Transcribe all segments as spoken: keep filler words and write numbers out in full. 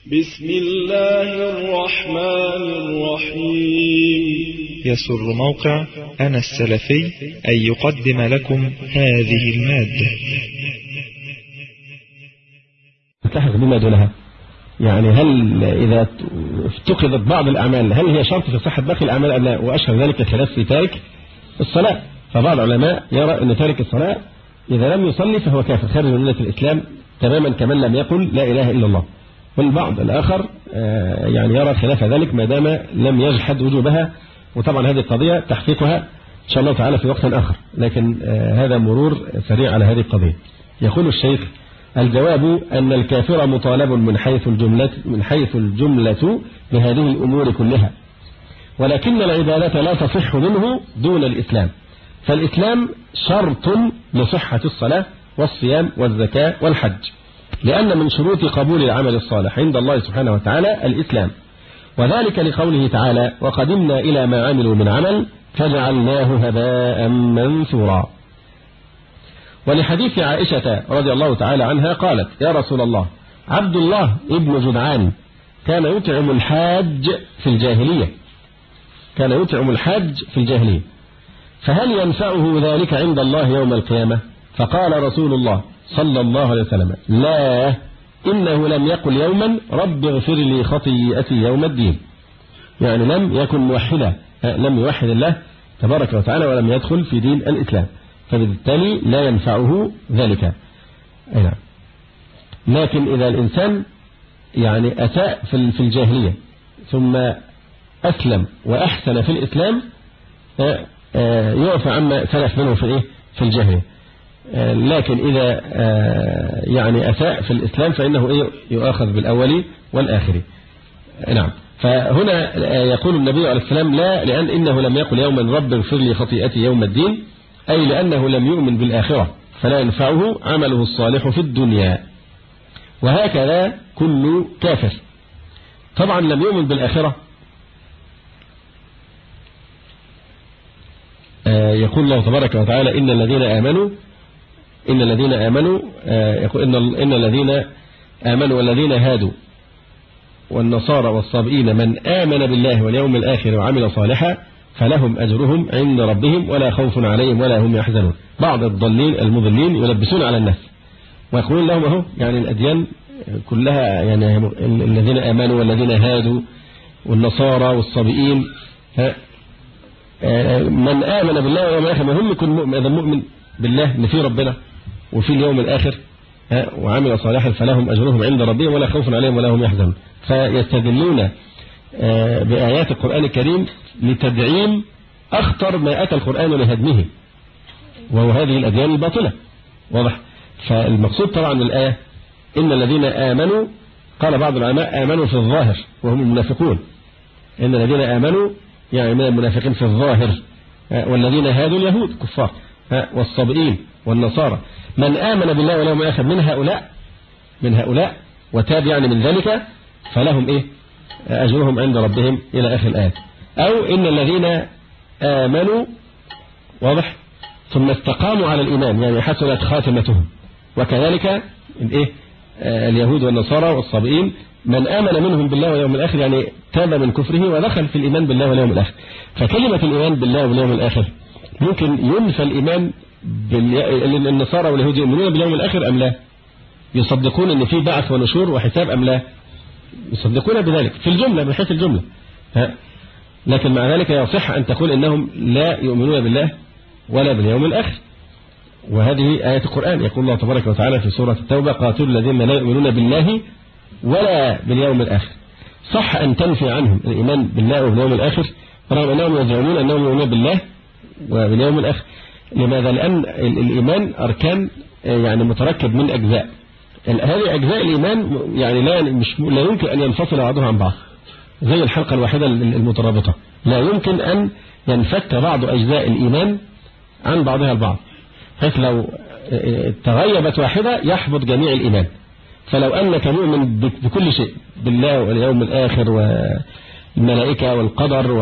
بسم الله الرحمن الرحيم. يسر موقع أنا السلفي أن يقدم لكم هذه المادة. تلحق بما دونها، يعني هل إذا افتقدت بعض الأعمال هل هي شرط في صحة باقي الأعمال أم لا؟ وأشهر ذلك خلاف في تارك الصلاة. فبعض العلماء يرى أن تارك الصلاة إذا لم يصلي فهو كافر خارج من ملة الإسلام تماما كمن لم يقل لا إله إلا الله. والبعض الآخر يعني يرى خلاف ذلك ما دام لم يجحد وجوبها، وطبعا هذه القضية تحقيقها إن شاء الله تعالى في وقت آخر، لكن هذا مرور سريع على هذه القضية. يقول الشيخ: الجواب أن الكافر مطالب من حيث الجملة من حيث الجملة بهذه الأمور كلها، ولكن العبادة لا تصح منه دون الإسلام، فالإسلام شرط لصحة الصلاة والصيام والزكاة والحج، لأن من شروط قبول العمل الصالح عند الله سبحانه وتعالى الإسلام، وذلك لقوله تعالى: وقدمنا إلى ما عملوا من عمل فجعلناه هباء منثورا. ولحديث عائشة رضي الله تعالى عنها قالت: يا رسول الله، عبد الله ابن جدعان كان يطعم الحاج في الجاهلية كان يطعم الحاج في الجاهلية فهل ينفعه ذلك عند الله يوم القيامة؟ فقال رسول الله صلى الله عليه وسلم: لا، إنه لم يقل يوما رب اغفر لي خطيئتي يوم الدين، يعني لم يكن موحدا، لم يوحد الله تبارك وتعالى ولم يدخل في دين الإسلام، فبالتالي لا ينفعه ذلك. نعم. لكن إذا الإنسان يعني أساء في الجاهلية ثم أسلم وأحسن في الإسلام يعفى عما سلف منه في إيه في الجاهلية، لكن إذا يعني أساء في الإسلام فإنه إيه يؤاخذ بالأول والآخر. نعم. فهنا يقول النبي عليه السلام: لا، لأن إنه لم يقل يوما رب اغفر لي خطيئتي يوم الدين، أي لأنه لم يؤمن بالآخرة فلا ينفعه عمله الصالح في الدنيا، وهكذا كل كافر. طبعا لم يؤمن بالآخرة، يقول الله تبارك وتعالى: إن الذين آمنوا إن الذين آمنوا يقول إن إن الذين آمنوا والذين هادوا والنصارى والصابئين من آمن بالله واليوم الآخر وعمل صالحا فلهم أجرهم عند ربهم ولا خوف عليهم ولا هم يحزنون. بعض الضالين المضلين يلبسون على الناس ويقولون لهم أهو يعني الأديان كلها، يعني الذين آمنوا والذين هادوا والنصارى والصابئين، من آمن بالله واليوم الآخر، مهم يكون مؤمن بالله إن في ربنا وفي اليوم الآخر وعمل صالحا فلهم أجرهم عند ربهم ولا خوف عليهم ولا هم يحزنون. فيستدلون بآيات القرآن الكريم لتدعيم أخطر ما أتى القرآن لهدمه، وهو هذه الأديان الباطلة. واضح؟ فالمقصود طبعا من الآية إن الذين آمنوا، قال بعض العلماء آمنوا في الظاهر وهم المنافقون، إن الذين آمنوا يعني من المنافقين في الظاهر، والذين هادوا اليهود كفار والصابئين والنصارى. من آمن بالله واليوم الآخر من هؤلاء من هؤلاء وتاب يعني من ذلك فلهم إيه أجرهم عند ربهم إلى آخر الآية. أو إن الذين آمنوا، واضح، ثم استقاموا على الإيمان يعني حسنت خاتمتهم، وكذلك الإيه اليهود والنصارى والصابئين من آمن منهم بالله واليوم الآخر يعني تاب من كفره ودخل في الإيمان بالله واليوم الآخر. فكلمة الإيمان بالله واليوم الآخر ممكن ينفى الإيمان بال... النصارى واليهود يؤمنون باليوم الآخر أم لا؟ يصدقون أن في بعث ونشور وحساب أم لا؟ يصدقون بذلك في الجملة من حيث الجملة، ها؟ لكن مع ذلك يصح أن تقول إنهم لا يؤمنون بالله ولا باليوم الآخر، وهذه آية القرآن. يقول الله تبارك وتعالى في سورة التوبة: قاتلوا الذين لا يؤمنون بالله ولا باليوم الآخر. صح أن تنفي عنهم الإيمان بالله وباليوم الآخر رغم أنهم يزعمون أنهم يؤمنون بالله وباليوم الآخر. لماذا؟ لأن الإيمان أركان يعني متركب من أجزاء، هذه أجزاء الإيمان يعني لا مش لا يمكن أن ينفصل بعضها عن بعض، زي الحلقة الواحدة المترابطة لا يمكن أن ينفك بعض أجزاء الإيمان عن بعضها البعض، حيث لو تغيبت واحدة يحبط جميع الإيمان. فلو أنك مؤمن بكل شيء، بالله واليوم الآخر والملائكة والقدر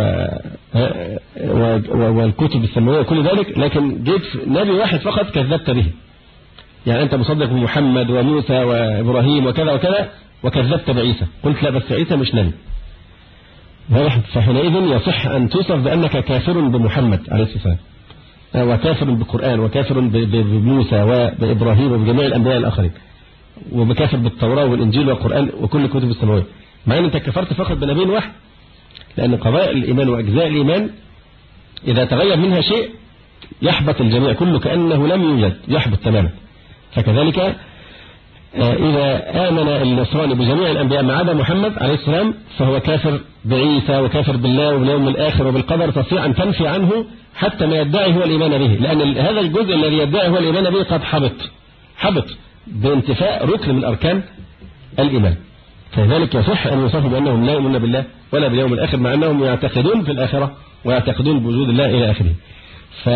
والكتب السماوية وكل ذلك، لكن جيت نبي واحد فقط كذبت به، يعني أنت مصدق بمحمد وموسى وإبراهيم وكذا وكذا وكذبت بعيسى، قلت لا بس عيسى مش نبي، فحينئذ يصح أن توصف بأنك كافر بمحمد عليه الصلاة والسلام، وكافر بالقرآن، وكافر بموسى وبإبراهيم وبجميع الأنبياء الآخرين، وبكافر بالتوراة والإنجيل والقرآن وكل كتب السماوية، مع أن أنت كفرت فقط بنبي واحد، لأن قضايا الإيمان وأجزاء الإيمان إذا تغير منها شيء يحبط الجميع كله كأنه لم يوجد، يحبط تماما. فكذلك إذا آمن النصراني بجميع الأنبياء ما عدا محمد عليه السلام فهو كافر بعيسى وكافر بالله وباليوم الآخر وبالقدر، تستطيع أن تنفي عنه حتى ما يدعي هو الإيمان به، لأن هذا الجزء الذي يدعي هو الإيمان به قد حبط حبط بانتفاء ركن من أركان الإيمان. فلذلك يصح أن يوصفوا بأنهم لا يؤمنون بالله ولا باليوم الآخر، مع أنهم يعتقدون في الآخرة ويعتقدون بوجود الله إلى آخره. ف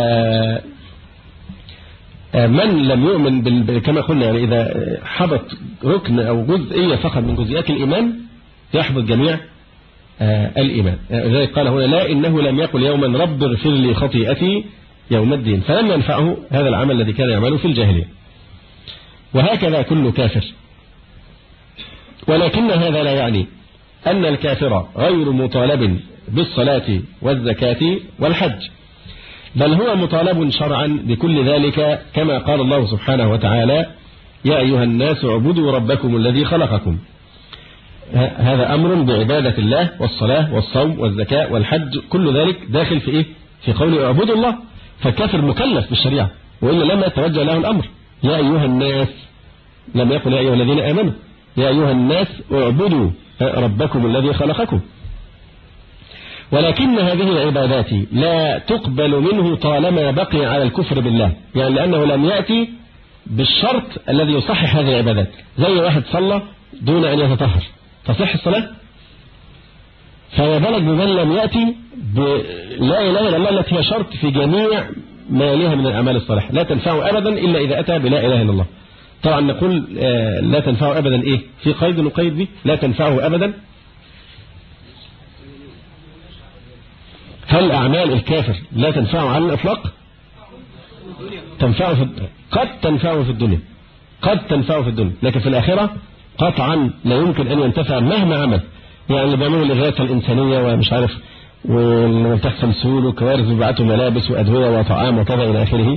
من لم يؤمن بال... كما قلنا يعني إذا حبط ركن أو جزئية فقط من جزئيات الإيمان يحبط جميع آه الإيمان. لذلك قال هنا لا إنه لم يقل يوما رب اغفر لي خطيئتي يوم الدين، فلم ينفعه هذا العمل الذي كان يعمله في الجاهلية. وهكذا كل كافر، ولكن هذا لا يعني أن الكافر غير مطالب بالصلاة والزكاة والحج، بل هو مطالب شرعا بكل ذلك، كما قال الله سبحانه وتعالى يا أيها الناس اعبدوا ربكم الذي خلقكم. هذا أمر بعبادة الله، والصلاة والصوم والزكاة والحج كل ذلك داخل في إيه؟ في قوله اعبدوا الله. فالكافر مكلف بالشريعة، وإلا لما يتوجه له الأمر يا أيها الناس، لم يقل يا أيها الذين آمنوا، يا أيها الناس اعبدوا ربكم الذي خلقكم. ولكن هذه العبادات لا تقبل منه طالما بقي على الكفر بالله، يعني لأنه لم يأتي بالشرط الذي يصحح هذه العبادات. زي واحد صلى دون أن يتطهر تصح الصلاة؟ فما بالك بمن لم يأتي بلا إله إلا الله التي هي شرط في جميع ما يليها من الأعمال الصالحة، لا تنفعه أبدا إلا إذا أتى بلا إله إلا الله. طبعا نقول لا تنفعه أبدا إيه؟ في قيد نقيد به لا تنفعه أبدا. هل أعمال الكافر لا تنفعه على الإطلاق؟ تنفعه في قد تنفعه في الدنيا، قد تنفعه في الدنيا، لكن في الآخرة قطعا لا يمكن أن ينتفع مهما عمل. يعني اللي بيعملوا الإغاثة الإنسانية ومش عارف وتحصل سهول وكوارث وبيبعتوا ملابس وأدوية وطعام وكذا إلى آخره،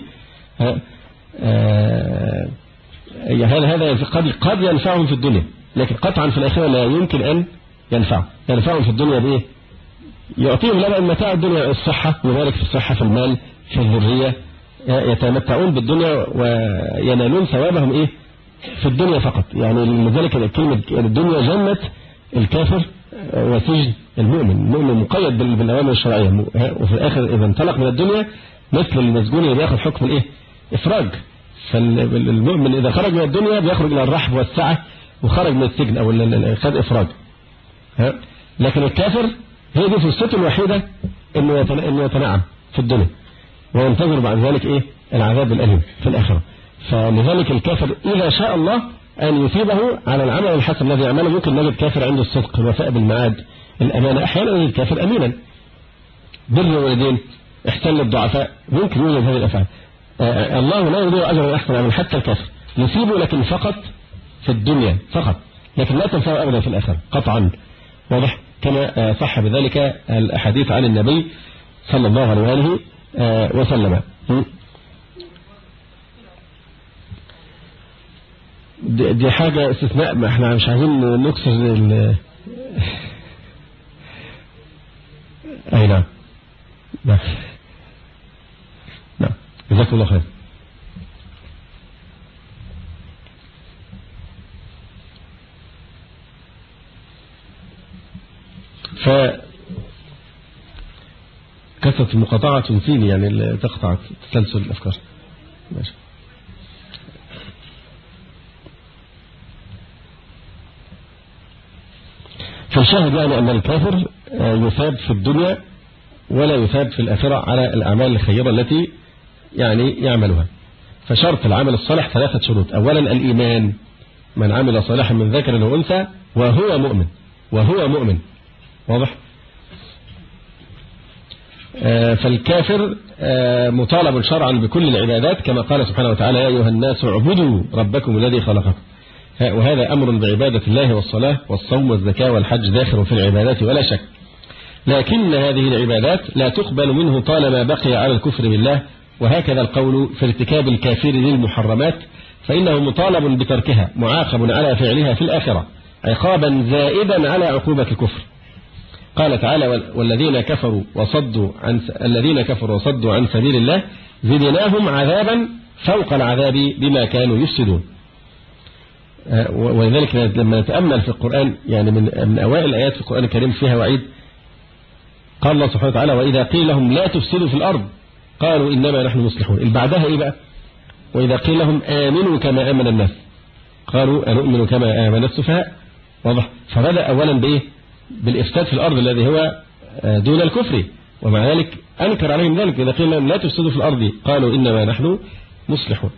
هذا هذا قد قد ينفعهم في الدنيا، لكن قطعا في الآخرة لا يمكن أن ينفعه. ينفعهم في الدنيا بإيه؟ يعطيهم لنا متاع الدنيا، الصحة، يبارك في الصحة، في المال، في الذرية، يتمتعون بالدنيا وينالون ثوابهم إيه؟ في الدنيا فقط. يعني لذلك كلمة الدنيا جنة الكافر وسجن المؤمن. المؤمن مقيد بالأوامر الشرعية، وفي الآخر إذا انطلق من الدنيا مثل المسجون اللي بياخذ حكم الإيه؟ إفراج. فالمؤمن إذا خرج من الدنيا بيخرج إلى الرحب والسعة، وخرج من السجن أو خد إفراج. لكن الكافر هي دي فرصته الوحيدة إنه إنه يتنعم في الدنيا، وينتظر بعد ذلك إيه؟ العذاب الأليم في الآخرة. فلذلك الكافر إذا شاء الله أن يثيبه على العمل الحسن الذي يعمله. ممكن نجد كافر عنده الصدق، الوفاء بالميعاد، الأمانة، أحيانا نجد كافر أمينا، بر الوالدين، إحسان للضعفاء، ممكن يوجد هذه الأفعال. آه الله لا يضيع أجر الأحسن عمل حتى الكافر يثيبه، لكن فقط في الدنيا فقط، لكن لا تنفعه أبدا في الآخرة قطعا. واضح؟ كما صح بذلك الأحاديث عن النبي صلى الله عليه وآله وسلم. دي حاجة استثناء، ما احنا مش عايزين نكسر ال اي نعم نعم نعم جزاكم الله خير. ف كثرة المقاطعة تنسيني، يعني تقطع تسلسل الأفكار. ماشي. فالشاهد يعني أن الكافر يثاب في الدنيا ولا يثاب في الآخرة على الأعمال الخيرة التي يعني يعملها. فشرط العمل الصالح ثلاثة شروط. أولا الإيمان، من عمل صالحا من ذكر أو أنثى وهو مؤمن، وهو مؤمن. واضح؟ فالكافر مطالب شرعا بكل العبادات، كما قال سبحانه وتعالى يا أيها الناس اعبدوا ربكم الذي خلقكم. وهذا أمر بعبادة الله والصلاة والصوم والزكاة والحج داخل في العبادات ولا شك، لكن هذه العبادات لا تقبل منه طالما بقي على الكفر بالله، وهكذا القول في ارتكاب الكافر للمحرمات، فإنه مطالب بتركها معاقب على فعلها في الآخرة عقابا زائدا على عقوبة الكفر. قال تعالى: والذين كفروا وصدوا عن الذين كفروا وصدوا عن سبيل الله زدناهم عذابا فوق العذاب بما كانوا يفسدون. ولذلك لما نتأمل في القرآن يعني من من أوائل الآيات في القرآن الكريم فيها وعيد. قال الله سبحانه وتعالى: وإذا قيل لهم لا تفسدوا في الأرض قالوا إنما نحن مصلحون. اللي بعدها إيه بقى؟ وإذا قيل لهم آمنوا كما آمن الناس قالوا أنؤمن كما آمن السفهاء. واضح؟ فبدأ أولا بإيه؟ بالإفساد في الأرض الذي هو دون الكفر، ومع ذلك أنكر عليهم ذلك. إذا قيل لهم لا تفسدوا في الأرض قالوا إنما نحن مصلحون.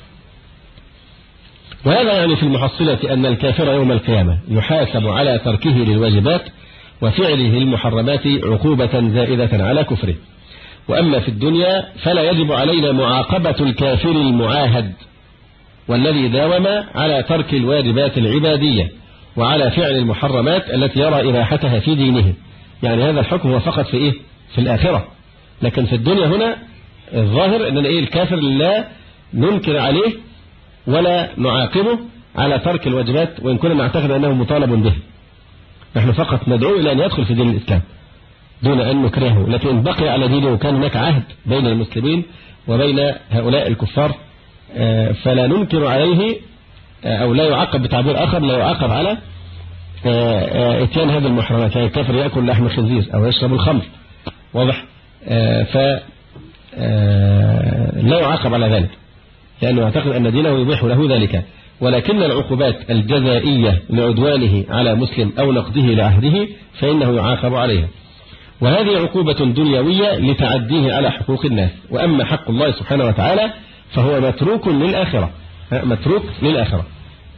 وهذا يعني في المحصلة أن الكافر يوم القيامة يحاسب على تركه للواجبات وفعله المحرمات عقوبة زائدة على كفره. وأما في الدنيا فلا يجب علينا معاقبة الكافر المعاهد والذي داوم على ترك الواجبات العبادية وعلى فعل المحرمات التي يرى إباحتها في دينه. يعني هذا الحكم هو فقط في إيه؟ في الآخرة. لكن في الدنيا هنا الظاهر أن إيه؟ الكافر لا ننكر عليه ولا نعاقبه على ترك الواجبات، وإن كنا نعتقد أنه مطالب به. نحن فقط ندعو إلى أن يدخل في دين الإسلام دون أن نكرهه، لكن بقي على دينه وكان هناك عهد بين المسلمين وبين هؤلاء الكفار، فلا ننكر عليه أو لا يعاقب بتعبير آخر، لا يعاقب على اتيان هذه المحرمات. يعني الكافر يأكل لحم الخنزير أو يشرب الخمر، واضح؟ فلا يعاقب على ذلك لأنه يعتقد أن دينه يبيح له ذلك. ولكن العقوبات الجزائية لعدوانه على مسلم أو نقضه لعهده فإنه يعاقب عليها، وهذه عقوبة دنيوية لتعديه على حقوق الناس. وأما حق الله سبحانه وتعالى فهو متروك للآخرة، متروك للآخرة.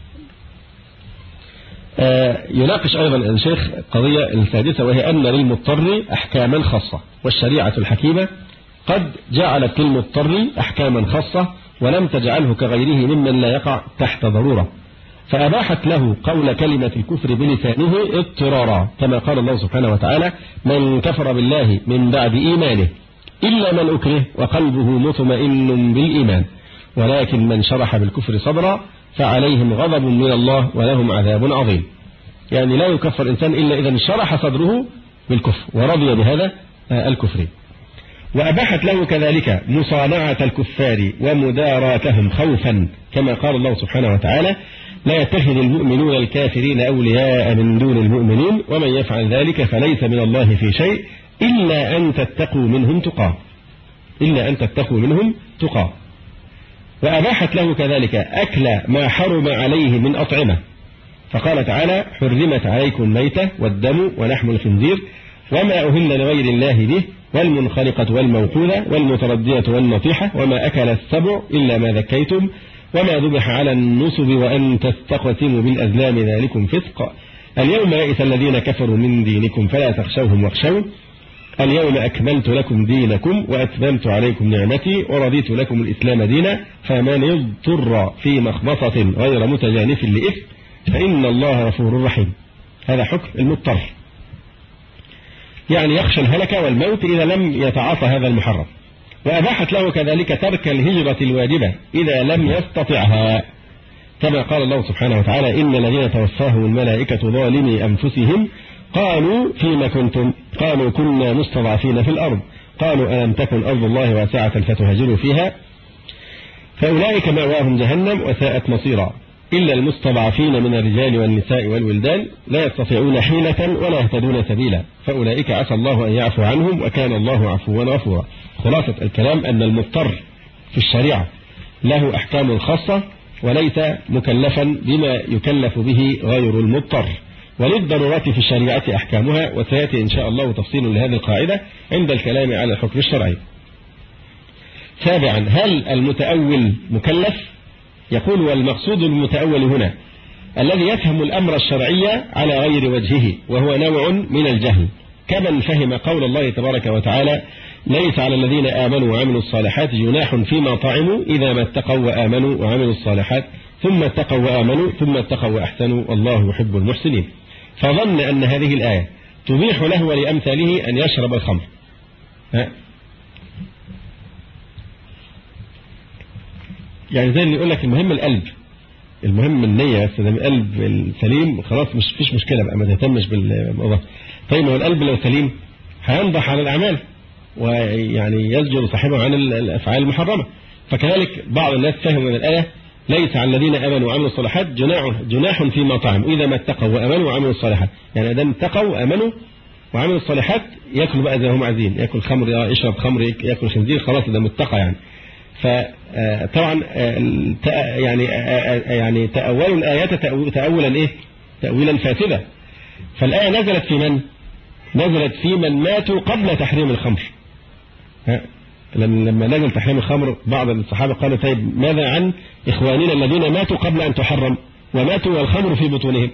يناقش أيضا الشيخ قضية السادسة، وهي أن للمضطر أحكاما خاصة، والشريعة الحكيمة قد جعلت للمضطر أحكاما خاصة ولم تجعله كغيره ممن لا يقع تحت ضرورة، فأباحت له قول كلمة الكفر بلسانه اضطرارا، كما قال الله سبحانه وتعالى: من كفر بالله من بعد إيمانه إلا من أكره وقلبه مطمئن بالإيمان ولكن من شرح بالكفر صدرا فعليهم غضب من الله ولهم عذاب عظيم. يعني لا يكفر إنسان إلا إذا شرح صدره بالكفر ورضي بهذا الكفر. وأباحت له كذلك مصانعة الكفار ومداراتهم خوفا، كما قال الله سبحانه وتعالى: لا يتخذ المؤمنون الكافرين أولياء من دون المؤمنين ومن يفعل ذلك فليس من الله في شيء إلا أن تتقوا منهم تقاه إلا أن تتقوا منهم تقاه. وأباحت له كذلك أكل ما حرم عليه من أطعمة، فقال تعالى: حرمت عليكم الميتة والدم ولحم الخنزير وما أهل لغير الله به والمنخلقة والموقوذة والمتردية والنطيحة وما أكل السبع إلا ما ذكيتم وما ذبح على النصب وأن تستقسموا بالأزلام ذلكم فسق. اليوم يئس الذين كفروا من دينكم فلا تخشوهم واخشون اليوم أكملت لكم دينكم وأتممت عليكم نعمتي ورضيت لكم الإسلام دينا فمن اضطر في مخمصة غير متجانف لإثم فإن الله غفور رحيم. هذا حكم المضطر، يعني يخشى الهلكة والموت إذا لم يتعاطى هذا المحرم. وأباحت له كذلك ترك الهجرة الواجبة إذا لم يستطعها، كما قال الله سبحانه وتعالى: إن الذين توفاهم الملائكة ظالمي أنفسهم قالوا فيما كنتم قالوا كنا مستضعفين في الأرض قالوا ألم تكن أرض الله واسعة فتهاجروا فيها فأولئك مأواهم جهنم وساءت مصيرا إلا المستضعفين من الرجال والنساء والولدان لا يستطيعون حيلة ولا يهتدون سبيلا فأولئك عسى الله أن يعفو عنهم وكان الله عفوا غفورا. خلاصة الكلام أن المضطر في الشريعة له أحكام خاصة وليس مكلفا بما يكلف به غير المضطر، وللضرورات في الشريعة أحكامها، وسيأتي إن شاء الله تفصيل لهذه القاعدة عند الكلام على الحكم الشرعي. سابعا، هل المتأول مكلف؟ يقول: والمقصود المتأول هنا الذي يفهم الأمر الشرعي على غير وجهه وهو نوع من الجهل، كمن فهم قول الله تبارك وتعالى: ليس على الذين آمنوا وعملوا الصالحات جناح فيما طعموا إذا ما اتقوا وآمنوا وعملوا الصالحات ثم اتقوا وآمنوا ثم اتقوا وأحسنوا والله يحب المحسنين. فظن أن هذه الآية تبيح له ولأمثاله أن يشرب الخمر. ها؟ يعني زي اللي يقول لك المهم القلب، المهم النية، بس ده القلب السليم خلاص مش فيش مشكلة بقى، ما تهتمش بالموضوع. طيب هو القلب لو سليم هينضح على الأعمال ويعني يزجر صاحبه عن الأفعال المحرمة. فكذلك بعض الناس فهم من الآية ليس على الذين آمنوا وعملوا الصالحات جناح جناح فيما طعموا إذا ما اتقوا وآمنوا وعملوا الصالحات. يعني إذا اتقوا وآمنوا وعملوا الصالحات يأكل بقى زي هم عايزين، يأكل خمر يشرب خمر يأكل خنزير، خلاص ده متقى يعني. فطبعا يعني يعني تأولوا الآيات تأولا إيه؟ تأويلا فاسدا. فالآية نزلت في من؟ نزلت في من ماتوا قبل تحريم الخمر. لما نزل تحريم الخمر بعض الصحابة قالوا طيب ماذا عن إخواننا الذين ماتوا قبل أن تحرم وماتوا والخمر في بطونهم؟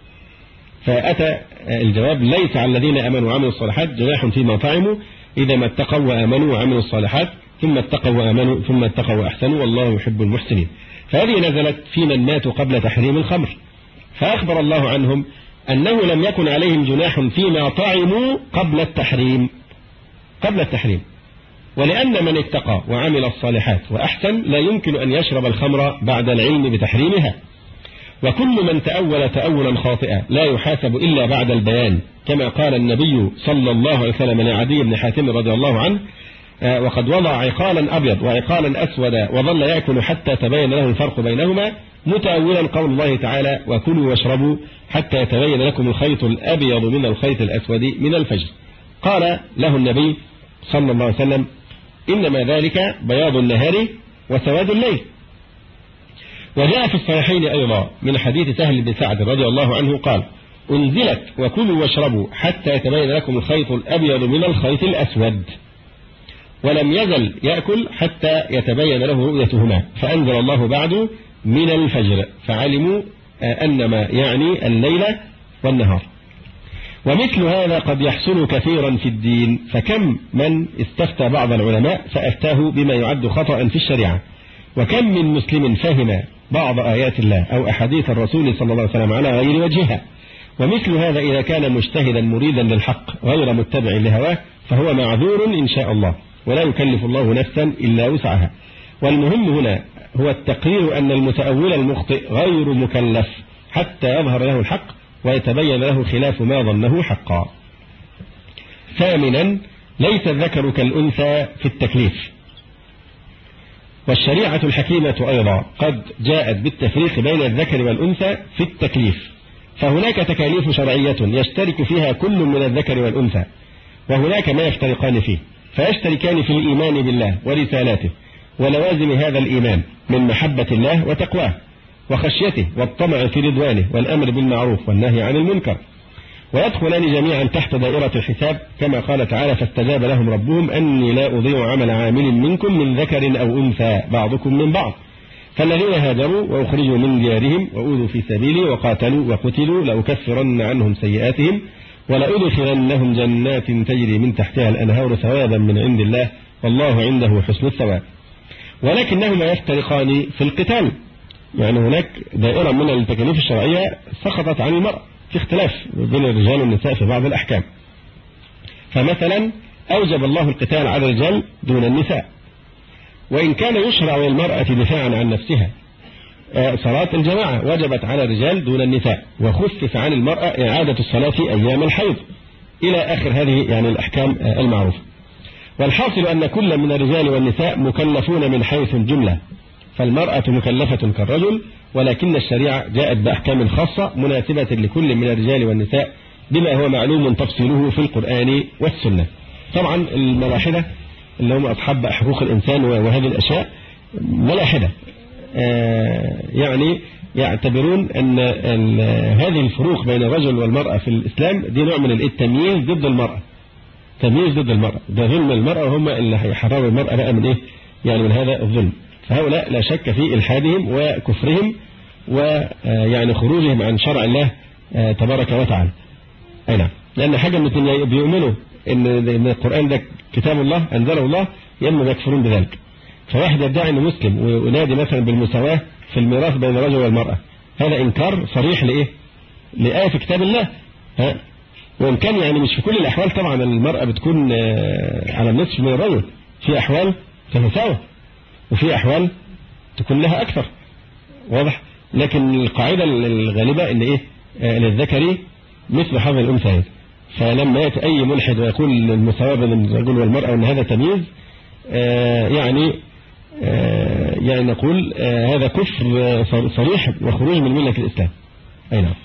فأتى الجواب ليس على الذين آمنوا وعملوا الصالحات جناح فيما طعموا إذا ما اتقوا وآمنوا وعملوا الصالحات ثم اتقوا وآمنوا ثم اتقوا وأحسنوا والله يحب المحسنين. فهذه نزلت في من ماتوا قبل تحريم الخمر، فأخبر الله عنهم أنه لم يكن عليهم جناح فيما طعموا قبل التحريم قبل التحريم ولأن من اتقى وعمل الصالحات وأحسن لا يمكن أن يشرب الخمر بعد العلم بتحريمها. وكل من تأول تأولا خاطئا لا يحاسب إلا بعد البيان، كما قال النبي صلى الله عليه وسلم لعدي بن حاتم رضي الله عنه وقد وضع عقالا أبيض وعقالا أسودا وظل يأكل حتى تبين له الفرق بينهما متأولا قول الله تعالى وكلوا واشربوا حتى يتبين لكم الخيط الأبيض من الخيط الأسود من الفجر. قال له النبي صلى الله عليه وسلم إنما ذلك بياض النهار وسواد الليل. وجاء في الصحيحين أيضا من حديث سهل بن سعد رضي الله عنه قال أنزلت وكلوا واشربوا حتى يتبين لكم الخيط الأبيض من الخيط الأسود، ولم يزل يأكل حتى يتبين له رؤيتهما، فأنزل الله بعد من الفجر فعلموا أنما يعني الليل والنهار. ومثل هذا قد يحصل كثيرا في الدين، فكم من استفتى بعض العلماء فأفتاه بما يعد خطأ في الشريعة، وكم من مسلم فهم بعض آيات الله أو أحاديث الرسول صلى الله عليه وسلم على غير وجهها. ومثل هذا إذا كان مجتهدا مريدا للحق غير متبع لهواه فهو معذور إن شاء الله، ولا يكلف الله نفسا إلا وسعها. والمهم هنا هو التقرير أن المتأول المخطئ غير مكلف حتى يظهر له الحق ويتبين له خلاف ما ظنه حقا. ثامنا ليس الذكر كالأنثى في التكليف. والشريعة الحكيمة أيضا قد جاءت بالتفريق بين الذكر والأنثى في التكليف، فهناك تكاليف شرعية يشترك فيها كل من الذكر والأنثى، وهناك ما يفترقان فيه، فيشتركان في الإيمان بالله ورسالاته ولوازم هذا الإيمان من محبة الله وتقواه وخشيته والطمع في رضوانه والأمر بالمعروف والنهي عن المنكر، ويدخلان جميعا تحت دائرة الحساب كما قال تعالى فاستجاب لهم ربهم أني لا أضيع عمل عامل منكم من ذكر أو أنثى بعضكم من بعض، فالذين هاجروا وأخرجوا من ديارهم وأوذوا في سبيلي وقاتلوا وقتلوا لأكفرن عنهم سيئاتهم ولأدخلنهم جنات تجري من تحتها الأنهار ثوابا من عند الله والله عنده حسن الثواب. ولكنهما يفترقان في القتال، يعني هناك دائرة من التكاليف الشرعية سقطت عن المرأة في اختلاف بين الرجال والنساء في بعض الأحكام. فمثلا أوجب الله القتال على الرجال دون النساء، وإن كان يشرع للمرأة دفاعا عن نفسها صلاة الجماعة وجبت على الرجال دون النساء، وخفف عن المرأة إعادة الصلاة في أيام الحيض إلى آخر هذه يعني الأحكام المعروفة. والحاصل أن كل من الرجال والنساء مكلفون من حيث الجملة، فالمرأة مكلفة كالرجل، ولكن الشريعة جاءت بأحكام خاصة مناسبة لكل من الرجال والنساء بما هو معلوم تفصيله في القرآن والسنة. طبعا الملاحدة اللي هم أصحاب حقوق الإنسان وهذه الأشياء ملاحدة يعني يعتبرون أن هذه الفروق بين الرجل والمرأة في الإسلام دي نوع من التمييز ضد المرأة، تمييز ضد المرأة، ده ظلم المرأة، وهم اللي هيحرروا المرأة بقى من إيه يعني من هذا الظلم. فهؤلاء لا شك في إلحادهم وكفرهم ويعني خروجهم عن شرع الله تبارك وتعالى. أي نعم، لأن حاجة من بيؤمنوا إن القرآن ده كتاب الله أنزله الله، يا إما يكفرون بذلك. فواحد يدعي إنه مسلم وينادي مثلا بالمساواة في الميراث بين الرجل والمرأة، هذا إنكار صريح لإيه؟ لآية في كتاب الله. ها؟ وإن كان يعني مش في كل الأحوال طبعا المرأة بتكون على النصف من الرجل، في أحوال تتساوى وفي أحوال تكون لها أكثر، واضح؟ لكن القاعدة الغالبة إن إيه؟ للذكر مثل حظ الأنثيين. فلما يأتي أي ملحد ويقول المساواة بين الرجل والمرأة وأن هذا تمييز، آه يعني آه يعني نقول آه هذا كفر صريح وخروج من ملة الإسلام. أي نعم.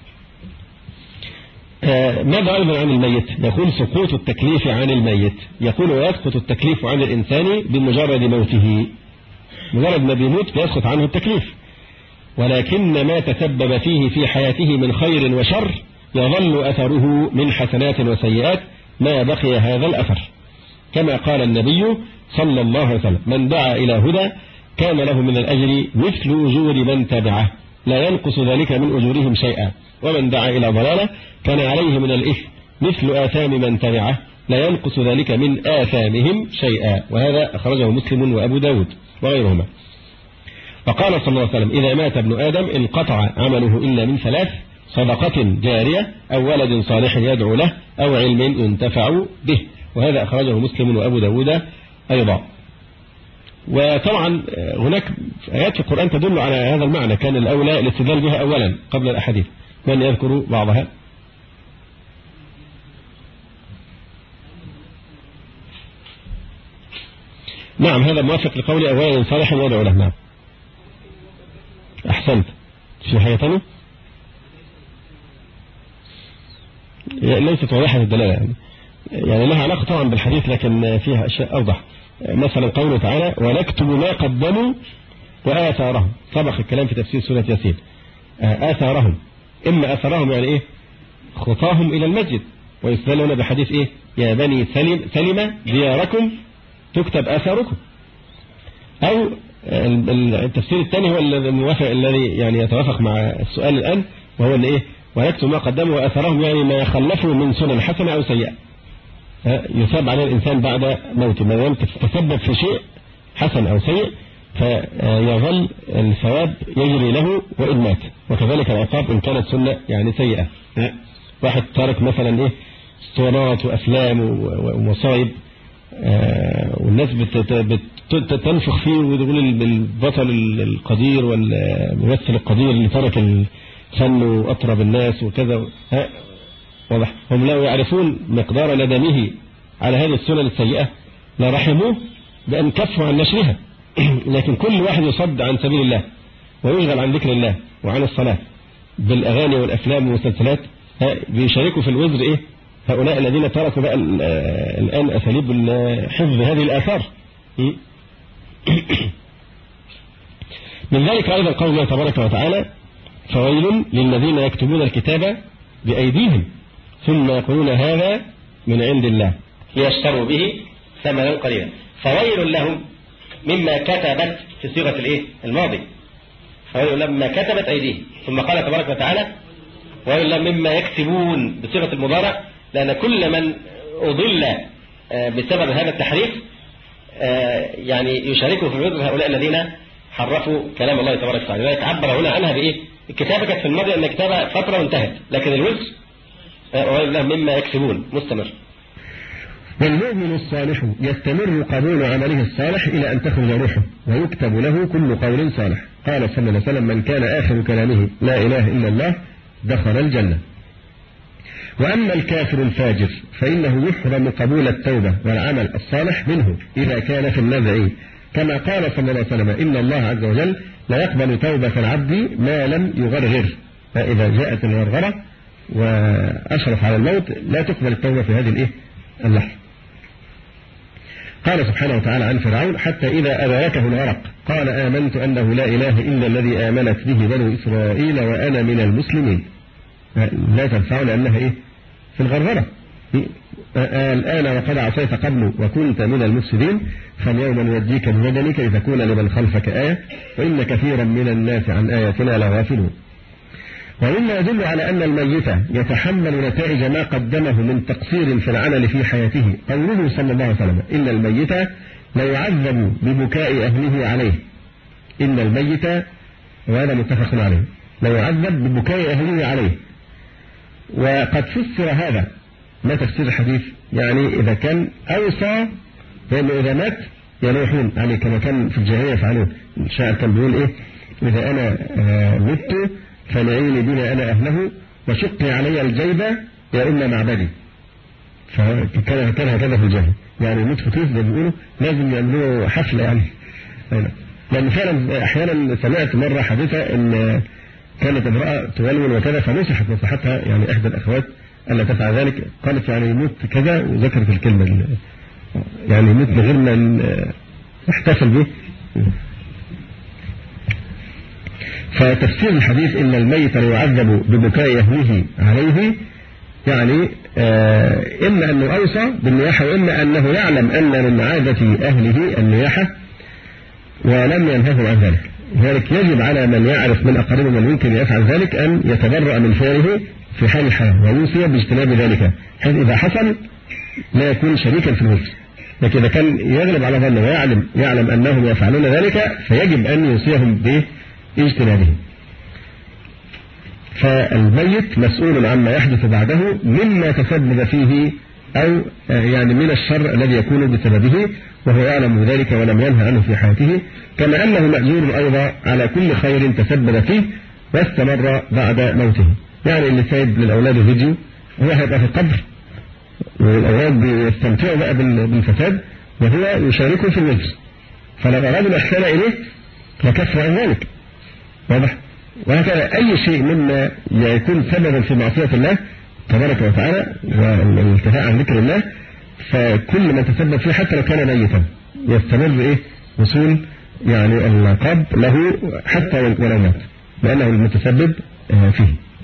آه ماذا أيضا عن الميت؟ يقول سقوط التكليف عن الميت، يقول ويسقط التكليف عن الإنسان بمجرد موته، مجرد ما بيموت بيسقط عنه التكليف، ولكن ما تسبب فيه في حياته من خير وشر يظل أثره من حسنات وسيئات ما بقي هذا الأثر، كما قال النبي صلى الله عليه وسلم: من دعا إلى هدى كان له من الأجر مثل أجور من تبعه لا ينقص ذلك من أجورهم شيئا، ومن دعا إلى ضلالة كان عليه من الإثم مثل آثام من تبعه لا ينقص ذلك من آثامهم شيئا. وهذا أخرجه مسلم وأبو داود وغيرهما. وقال صلى الله عليه وسلم: إذا مات ابن آدم انقطع عمله إلا من ثلاث: صدقة جارية أو ولد صالح يدعو له أو علم ينتفع به. وهذا أخرجه مسلم وأبو داود أيضا. وطبعا هناك آيات في القرآن تدل على هذا المعنى، كان الأولى الاستدلال بها أولا قبل الأحاديث. من يذكر بعضها؟ نعم، هذا موافق لقول أولا صالح يدعو له. نعم أحسنت. في حاجة ثانية؟ ليست واضحة الدلالة يعني. يعني لها علاقة طبعا بالحديث لكن فيها أشياء أوضح. مثلا قوله تعالى: ونكتب ما قدموا وآثارهم. سبق الكلام في تفسير سورة ياسين. آثارهم، إما آثارهم يعني إيه؟ خطاهم إلى المسجد، ويستدلون بحديث إيه؟ يا بني سلم, سلم دياركم تكتب آثاركم. أو التفسير الثاني هو الموافق الذي يعني يتوافق مع السؤال الآن، وهو اللي إيه؟ ونكتب ما قدموا وآثارهم، يعني ما خلفوا من سنن حسنة أو سيئة يثاب على الإنسان بعد موته، ما دام تتسبب في شيء حسن أو سيء فيظل الثواب يجري له وإن مات، وكذلك العقاب إن كانت سنة يعني سيئة. واحد تارك مثلا إيه؟ اسطوانات وأفلام ومصايب، والناس بتنفخ فيه وتقول البطل القدير والممثل القدير اللي ترك الفن وأطرب الناس وكذا. واضح؟ هم لو يعرفون مقدار ندمه على هذه السنن السيئة لرحموه بأن كفوا عن نشرها. لكن كل واحد يصد عن سبيل الله ويشغل عن ذكر الله وعن الصلاة بالأغاني والأفلام والمسلسلات بيشاركوا في الوزر إيه؟ هؤلاء الذين تركوا بقى الآن أساليب حفظ هذه الآثار. من ذلك أيضا قول الله تبارك وتعالى: فويل للذين يكتبون الكتاب بأيديهم ثم يقولون هذا من عند الله ليشتروا به ثمنا قليلا. فويل لهم مما كتبت في صيغة الايه؟ الماضي. فويل لهم مما كتبت أيديهم، ثم قال تبارك وتعالى: ويل لهم مما يكسبون بصيغة المضارع، لأن كل من أضل بسبب هذا التحريف يعني يشاركوا في الوزر هؤلاء الذين حرفوا كلام الله تبارك وتعالى. لذلك عبر هنا عنها بإيه؟ الكتابة كانت في الماضي أن كتابة فترة وانتهت، لكن الوزر ويل لهم مما يكسبون مستمر. والمؤمن الصالح يستمر قبول عمله الصالح إلى أن تخرج روحه ويكتب له كل قول صالح. قال صلى الله عليه وسلم: من كان آخر كلامه لا إله إلا الله دخل الجنة. وأما الكافر الفاجر فإنه يحرم قبول التوبة والعمل الصالح منه إذا كان في النزع، كما قال صلى الله عليه وسلم: إن الله عز وجل لا يقبل توبة العبد ما لم يغرغر، فإذا جاءت الغرغرة وأشرف على الموت لا تقبل التوبة في هذه الإيه؟ اللحظة. قال سبحانه وتعالى عن فرعون: حتى إذا أدركه الغرق قال آمنت أنه لا إله إلا الذي آمنت به بنو إسرائيل وأنا من المسلمين. لا تنفع لأنها إيه؟ في الغرغرة. الآن وقد عصيت قبل وكنت من المفسدين فاليوم ننجيك ببدنك لتكون لمن خلفك آية وإن كثيرا من الناس عن آياتنا لغافلون. ومما يدل على أن الميت يتحمل نتائج ما قدمه من تقصير في العمل في حياته قوله صلى الله عليه وسلم: إن الميت لا يعذب ببكاء أهله عليه. إن الميت وهذا متفق عليه، لا يعذب ببكاء أهله عليه. وقد فسر هذا، ما تفسير الحديث؟ يعني إذا كان أوصى بأنه إذا مات ينوحون عليه كما كان في الجاهلية يفعلون. الشاعر كان بيقول إيه؟ إذا أنا مت فنعيني بنا أنا أهله وشقي علي الجيبة يا أم معبدي. فكان كان هكذا في الجاهلية، يعني يموت في كيف زي بيقولوا لازم يعملوا حفلة يعني. لأن فعلا أحيانا سمعت مرة حادثة إن كانت امرأة تولول وكذا فنصحت نصحتها يعني إحدى الأخوات ألا تفعل ذلك، قالت يعني يموت كذا وذكرت الكلمة يعني يموت من غير ما نحتفل به. فتفسير الحديث إن الميت لا يعذب ببكاء أهله عليه يعني آه إما أنه أوصى بالنياحة وإما أنه يعلم أن من عادة أهله النياحة ولم ينههم عن ذلك. لذلك يجب على من يعرف من أقاربه من يمكن يفعل ذلك أن يتبرأ من فعله في حال الحياة ويوصي باجتناب ذلك، حيث إذا حصل لا يكون شريكا في الوصي. لكن إذا كان يغلب على ظنه ويعلم يعلم أنهم يفعلون ذلك فيجب أن يوصيهم باجتنابه. فالميت مسؤول عما يحدث بعده مما تسبب فيه أو يعني من الشر الذي يكون بسببه، وهو يعلم ذلك ولم ينهى عنه في حياته، كما أنه مأجور أيضا على كل خير تسبب فيه واستمر بعد موته. يعني اللي سايب للأولاد فيديو هو هيبقى في القبر والأولاد بيستمتعوا بقى بالفساد وهو يشاركه في الوزر، فلو أراد الإحسان إليه لكفر عن ذلك. واضح؟ وهكذا أي شيء مما يكون سببا في معصية الله تبارك وتعالى والانتهاء عن ذكر الله، فكل من تسبب فيه حتى لو كان ميتا يستمر إيه وصول يعني العقاب له حتى ولو مات لأنه المتسبب فيه.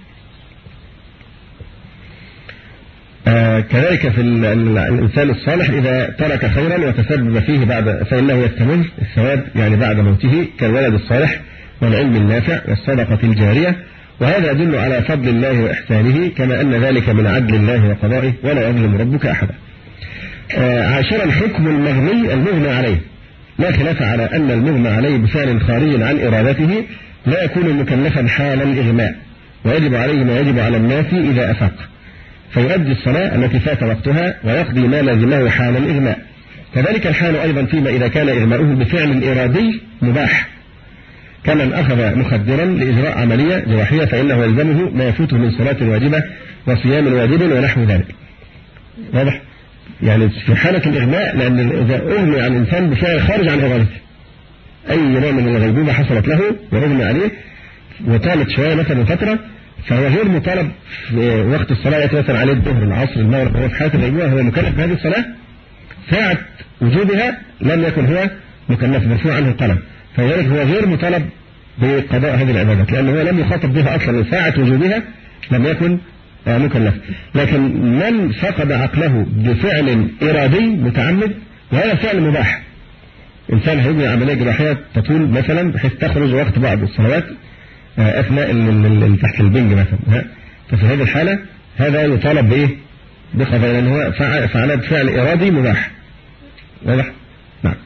آه كذلك في الإنسان الصالح إذا ترك خيرا وتسبب فيه بعد فإنه يستمر الثواب يعني بعد موته كالولد الصالح والعلم النافع والصدقة الجارية، وهذا يدل على فضل الله وإحسانه كما أن ذلك من عدل الله وقضائه ولا يظلم ربك أحدا. آه عاشرا حكم المغني المغنى عليه، لا خلاف على أن المغنى عليه بفعل خارج عن إرادته لا يكون مكلفا حال الإغماء، ويجب عليه ما يجب على الناس إذا أفاق، فيؤدي الصلاة التي فات وقتها ويقضي ما لازمه حال الإغماء. كذلك الحال أيضا فيما إذا كان إغماؤه بفعل إرادي مباح، كمن أخذ مخدرا لإجراء عملية جراحية فإنه يلزمه ما يفوته من صلاة واجبة وصيام واجب ونحو ذلك. واضح؟ يعني في حالة الإغماء، لأن إذا أغمي عن الإنسان بفعل خارج عن إرادته أي نوع من الغيبوبة حصلت له وأغمي عليه وطالت شوية مثلا فترة، فهو غير مطالب في وقت الصلاة يتوسل عليه الظهر العصر المغرب، هو في حالة الغيبوبة هو مكلف بهذه الصلاة ساعة وجوبها لم يكن هو مكلف مرفوع عنه القلم، فلذلك هو غير مطالب بقضاء هذه العبادات لأنه هو لم يخاطب بها أصلا من ساعة وجوبها لم يكن مكلف. لكن من فقد عقله بفعل إرادي متعمد وهذا فعل مباح، إنسان هيجري عملية جراحية تطول مثلا بحيث تخرج وقت بعض الصلوات أثناء تحت البنج مثلا، ففي هذه الحالة هذا يطالب بإيه؟ بقضاء، لأن هو فعل بفعل إرادي مباح. واضح؟ نعم.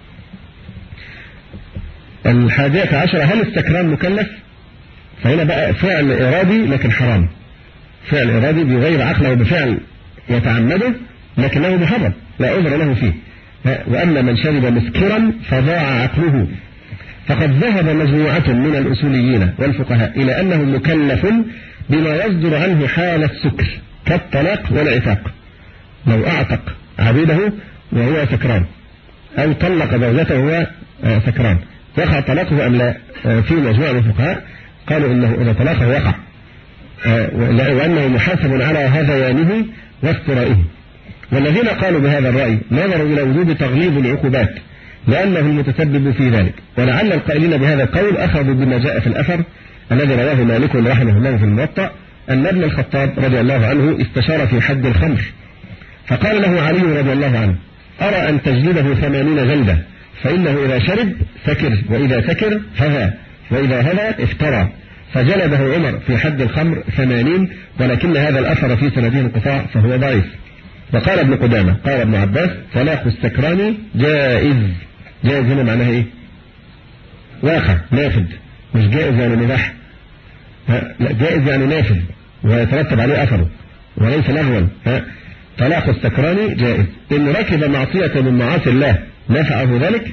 الحادية عشرة هل السكران مكلف؟ فهنا بقى فعل إرادي لكن حرام، فعل إرادي بيغير عقله بفعل يتعمده لكنه محرم لا عذر له فيه. وأما من شرب مسكرا فضاع عقله، فقد ذهب مجموعة من الأصوليين والفقهاء إلى أنه مكلف بما يصدر عنه حال السكر كالطلاق والعتاق، لو أعتق عبيده وهو سكران أو طلق زوجته وهو سكران يقع طلاقه أم لا؟ في مجموعة من الفقهاء قالوا إنه إذا طلقه يقع، وأنه محاسب على هذيانه وافترائه. والذين قالوا بهذا الرأي نظروا إلى وجوب تغليظ العقوبات لأنه المتسبب في ذلك، ولعل القائلين بهذا القول أخذوا بما جاء في الأثر الذي رواه مالك رحمه الله في الموطأ أن ابن الخطاب رضي الله عنه استشار في حد الخمر فقال له علي رضي الله عنه أرى أن تجلده ثمانين جلدة، فإنه إذا شرب سكر وإذا سكر هذا وإذا هذا افترى، فجلده عمر في حد الخمر ثمانين، ولكن هذا الأثر في سنده انقطاع فهو ضعيف. وقال ابن قدامة قال ابن عباس طلاق السكران جائز. جائز هنا معناها إيه؟ واقع نافذ، مش جائز يعني مباح، لا جائز يعني نافذ ويترتب عليه أثره وليس لغوا. طلاق السكران جائز. إن ركب معصية من معاصي الله نفعه ذلك،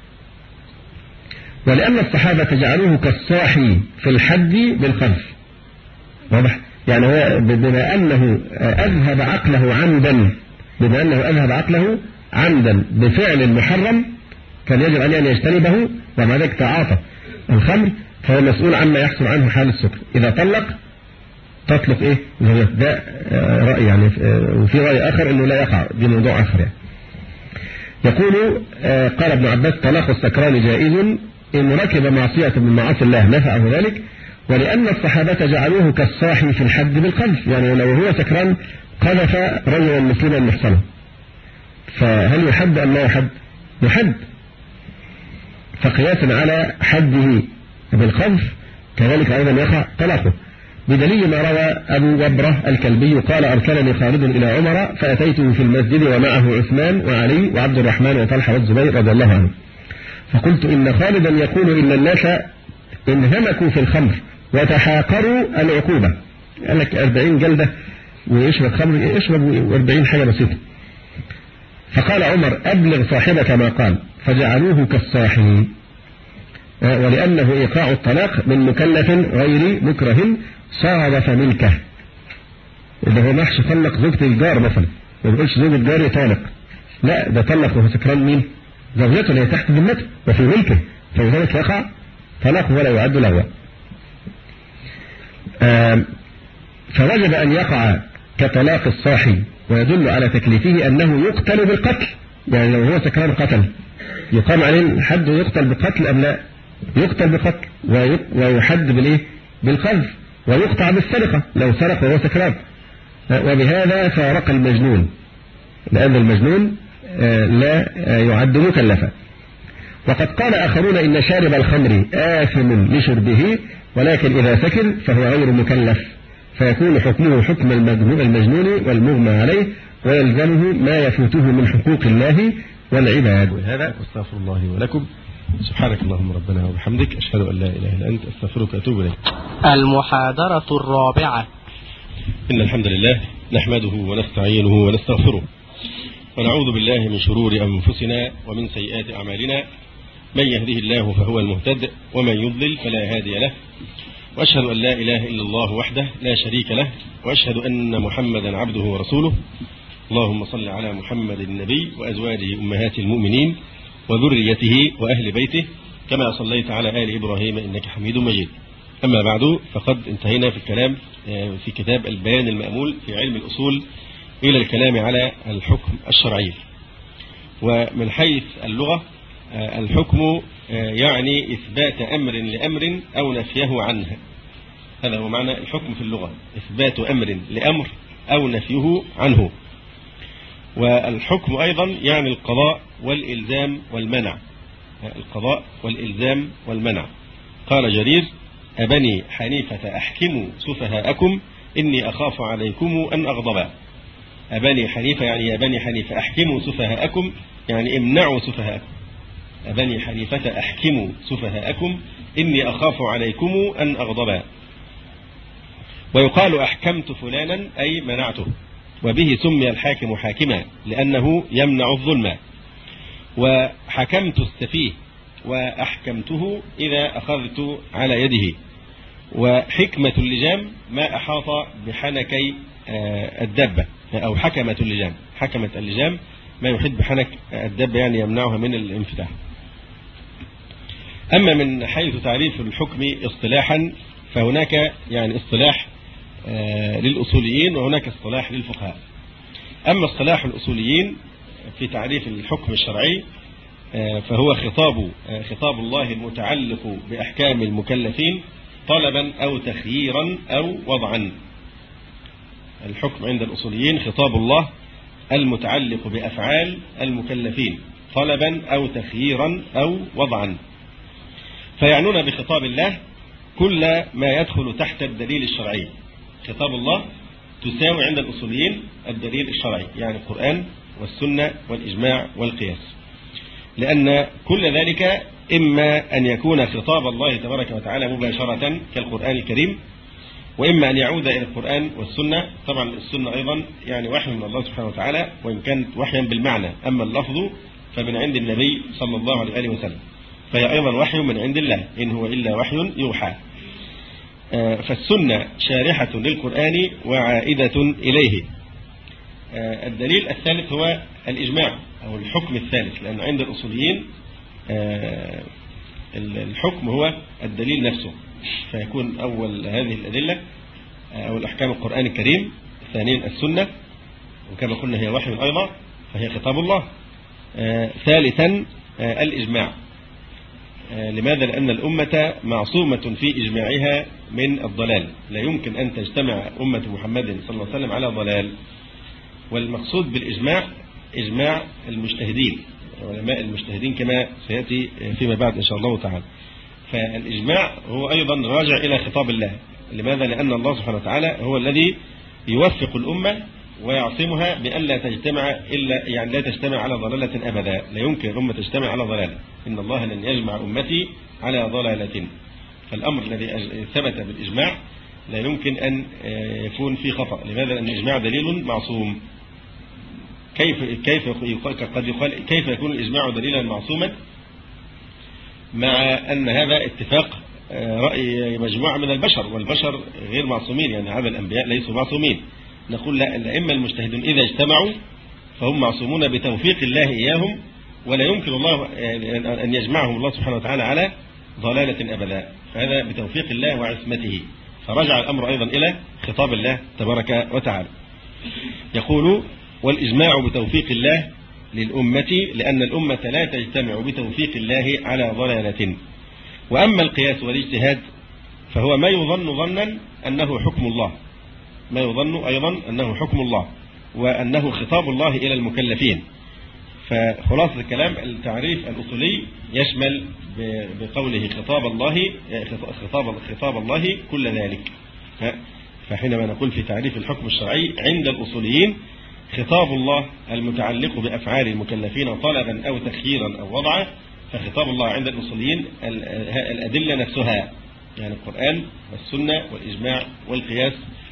ولأن الصحابة جعلوه كالصاحي في الحد بالقذف. واضح؟ يعني هو بما أنه أذهب عقله عمدا بما أنه أذهب عقله عمدا بفعل المحرم كان يجب عليه أن يجتنبه، ومع ذلك تعاطى الخمر، فهو مسؤول عما يحصل عنه حال السكر. إذا طلق تطلق إيه؟ ده رأي يعني، وفي رأي آخر إنه لا يقع، دي موضوع آخر يعني. يقول قال ابن عباس طلاق السكران جائز إن ركب معصية من معاصي الله نفعه ذلك، ولأن الصحابة جعلوه كالصاحي في الحد بالقذف، يعني لو هو سكران قذف رجلا مسلما محصنا، فهل يحد أم لا يحد؟ يحد. فقياسا على حده بالقذف كذلك أيضا يقع طلاقه، بدليل ما روى أبو وبرة الكلبي قال أرسلني خالد إلى عمر فأتيته في المسجد ومعه عثمان وعلي وعبد الرحمن وطلحة والزبير رضي الله عنهم، فقلت إن خالدا يقول إن الناس انهمكوا في الخمر وتحاقروا العقوبة. قال لك أربعين جلدة ويشرب خمر، يشرب أربعين حاجة بسيطة. فقال عمر أبلغ صاحبك ما قال، فجعلوه كالصاحي، ولأنه إيقاع الطلاق من مكلف غير مكره صادف ملكه. إذا هو محش طلق زوجة الجار مثلا، ما بيقولش زوج الجار يطالق، لا ده طلق وهو سكران مين؟ زوجته اللي هي تحت ذمته وفي ملكه، فلذلك يقع طلاقه ولا يعد لغوا. فوجب أن يقع كطلاق الصاحي، ويدل على تكليفه أنه يقتل بالقتل، يعني لو هو سكران قتل يقام عليه حد يقتل بقتل أم لا؟ يقتل بقتل ويحد بالإيه؟ بالقذف، ويقطع بالسرقة لو سرق وهو سكران. وبهذا فارق المجنون، لأن المجنون لا يعد مكلفا. وقد قال آخرون إن شارب الخمر آثم لشربه، ولكن إذا سكر فهو غير مكلف، فيكون حكمه حكم المجنون والمغمى عليه، ويلزمه ما يفوته من حقوق الله والعباد. وهذا أستغفر الله ولكم. سبحانك اللهم ربنا وبحمدك، أشهد أن لا إله إلا أنت، أستغفرك وأتوب إليك. المحاضرة الرابعة. إن الحمد لله نحمده ونستعينه ونستغفره، ونعوذ بالله من شرور أنفسنا ومن سيئات أعمالنا، من يهده الله فهو المهتد، ومن يضلل فلا هادي له، وأشهد أن لا إله إلا الله وحده لا شريك له، وأشهد أن محمدا عبده ورسوله. اللهم صل على محمد النبي وأزواجه أمهات المؤمنين وذريته وأهل بيته، كما صليت على آل إبراهيم إنك حميد مجيد. أما بعد، فقد انتهينا في الكلام في كتاب البيان المأمول في علم الأصول إلى الكلام على الحكم الشرعي. ومن حيث اللغة، الحكم يعني إثبات أمر لأمر أو نفيه عنه، هذا هو معنى الحكم في اللغة، إثبات أمر لأمر أو نفيه عنه. والحكم أيضا يعني القضاء والإلزام والمنع، القضاء والإلزام والمنع. قال جرير: أبني حنيفة أحكموا سفهاءكم إني أخاف عليكم أن أغضبا. أبني حنيفة يعني يا بني حنيفة أحكموا سفهاءكم، يعني امنعوا سفهاءكم. أبني حنيفة أحكموا سفهاءكم إني أخاف عليكم أن أغضبا. ويقال أحكمت فلانا أي منعته، وبه سمي الحاكم حاكما لأنه يمنع الظلم. وحكمت السفيه وأحكمته إذا أخذت على يده. وحكمة اللجام ما أحاط بحنكي الدابة، أو حكمة اللجام، حكمة اللجام ما يحيط بحنك الدابة يعني يمنعها من الانفتاح. أما من حيث تعريف الحكم اصطلاحا، فهناك يعني اصطلاح للأصوليين وهناك اصطلاح للفقهاء. أما اصطلاح الأصوليين في تعريف الحكم الشرعي، فهو خطاب خطاب الله المتعلق بأحكام المكلفين طلبا أو تخييرا أو وضعا. الحكم عند الأصوليين خطاب الله المتعلق بأفعال المكلفين طلبا أو تخييرا أو وضعا. فيعنون بخطاب الله كل ما يدخل تحت الدليل الشرعي. خطاب الله تساوي عند الأصوليين الدليل الشرعي، يعني القرآن والسنة والإجماع والقياس، لأن كل ذلك إما أن يكون خطاب الله تبارك وتعالى مباشرة كالقرآن الكريم، وإما أن يعود إلى القرآن والسنة. طبعا السنة أيضا يعني وحي من الله سبحانه وتعالى، وإن كانت وحيا بالمعنى، أما اللفظ فمن عند النبي صلى الله عليه وسلم، فهي أيضا وحي من عند الله، إن هو إلا وحي يوحى. فالسنة شارحة للقرآن وعائدة إليه. الدليل الثالث هو الإجماع أو الحكم الثالث، لأن عند الأصوليين الحكم هو الدليل نفسه، فيكون أول هذه الأدلة أو الأحكام القرآن الكريم، ثانيا السنة وكما قلنا هي وحي أيضا فهي خطاب الله، ثالثا الإجماع. لماذا؟ لأن الأمة معصومة في إجماعها من الضلال، لا يمكن أن تجتمع أمة محمد صلى الله عليه وسلم على ضلال. والمقصود بالإجماع إجماع المجتهدين، علماء المجتهدين كما سيأتي فيما بعد إن شاء الله تعالى. فالإجماع هو أيضا راجع إلى خطاب الله. لماذا؟ لأن الله سبحانه وتعالى هو الذي يوفق الأمة ويعصمها بأن لا تجتمع إلا يعني لا تجتمع على ضلالة أبدا. لا يمكن الأمة تجتمع على ضلالة، إن الله لن يجمع أمتي على ضلالة. فالأمر الذي ثبت بالإجماع لا يمكن أن يكون فيه خطأ. لماذا؟ لأن الإجماع دليل معصوم. كيف كيف قد يقال كيف يكون الإجماع دليلا معصوما مع أن هذا اتفاق رأي مجموعة من البشر، والبشر غير معصومين، يعني هذا الأنبياء ليسوا معصومين. نقول لا، الأئمة المجتهدون إذا اجتمعوا فهم معصومون بتوفيق الله إياهم، ولا يمكن الله أن يجمعهم الله سبحانه وتعالى على ضلالة أبدا، فهذا بتوفيق الله وعصمته. فرجع الأمر أيضا إلى خطاب الله تبارك وتعالى. يقول والإجماع بتوفيق الله للأمة، لأن الأمة لا تجتمع بتوفيق الله على ضلالة. وأما القياس والاجتهاد فهو ما يظن ظنا أنه حكم الله، ما يظن أيضا أنه حكم الله وأنه خطاب الله إلى المكلفين. فخلاصة الكلام التعريف الأصولي يشمل بقوله خطاب الله خطاب خطاب الله كل ذلك. فحينما نقول في تعريف الحكم الشرعي عند الأصوليين خطاب الله المتعلق بأفعال المكلفين طلبا أو تخييرا أو وضعا، فخطاب الله عند الأصوليين الأدلة نفسها، يعني القرآن والسنة والإجماع والقياس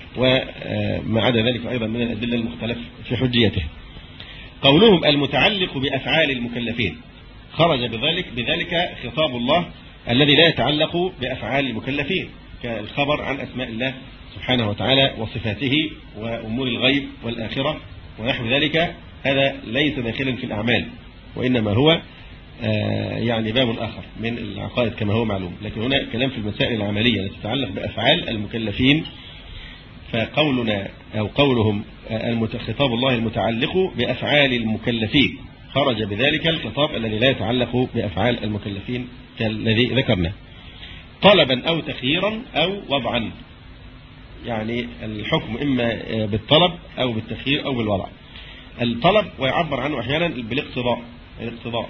وما عدا ذلك أيضا من الأدلة المختلف في حجيته. قولهم المتعلق بأفعال المكلفين خرج بذلك بذلك خطاب الله الذي لا يتعلق بأفعال المكلفين، كالخبر عن أسماء الله سبحانه وتعالى وصفاته وأمور الغيب والآخرة ونحو ذلك. هذا ليس داخلا في الأعمال، وإنما هو يعني باب آخر من العقائد كما هو معلوم. لكن هنا كلام في المسائل العملية التي تتعلق بأفعال المكلفين. فقولنا أو قولهم خطاب الله المتعلق بأفعال المكلفين خرج بذلك الخطاب الذي لا يتعلق بأفعال المكلفين كالذي ذكرنا، طلبا أو تخييرا أو وضعا، يعني الحكم إما بالطلب أو بالتخيير أو بالوضع. الطلب ويعبر عنه أحيانا بالاقتضاء، الاقتضاء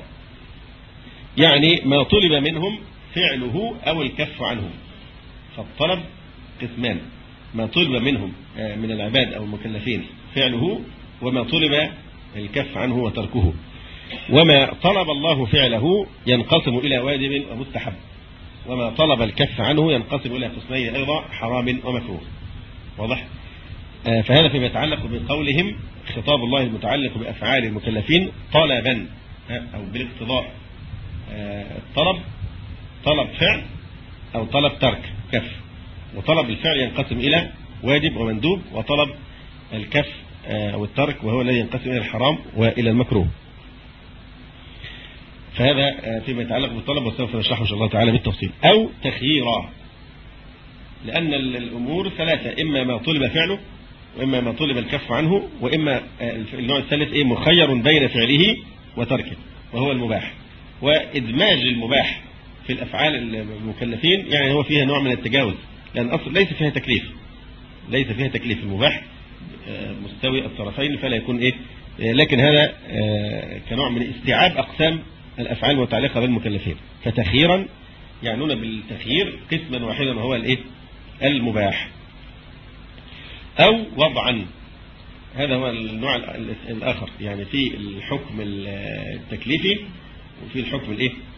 يعني ما طلب منهم فعله أو الكف عنه. فالطلب قسمان: ما طلب منهم من العباد أو المكلفين فعله، وما طلب الكف عنه وتركه. وما طلب الله فعله ينقسم إلى واجب ومستحب، وما طلب الكف عنه ينقسم إلى قسمين أيضا: حرام ومكروه. واضح؟ فهذا فيما يتعلق بقولهم خطاب الله المتعلق بأفعال المكلفين طلبا أو بالاقتضاء. الطلب طلب فعل أو طلب ترك كف، وطلب الفعل ينقسم إلى واجب ومندوب، وطلب الكف أو الترك وهو الذي ينقسم إلى الحرام وإلى المكروه. فهذا فيما يتعلق بالطلب، وسوف نشرحه إن شاء الله تعالى بالتفصيل. أو تخييرا، لأن الأمور ثلاثة: إما ما طلب فعله، وإما ما طلب الكف عنه، وإما النوع الثالث إيه مخير بين فعله وتركه وهو المباح. وإدماج المباح في الأفعال المكلفين يعني هو فيها نوع من التجاوز، لأن أصل ليس فيها تكليف، ليس فيها تكليف. المباح مستوي الطرفين فلا يكون إيه، لكن هذا كنوع من استيعاب أقسام الأفعال المتعلقة بالمكلفين. فتخييرا يعنون بالتخيير قسما واحدا وهو الإيه؟ المباح. أو وضعا، هذا هو النوع الآخر، يعني في الحكم التكليفي وفي الحكم الإيه؟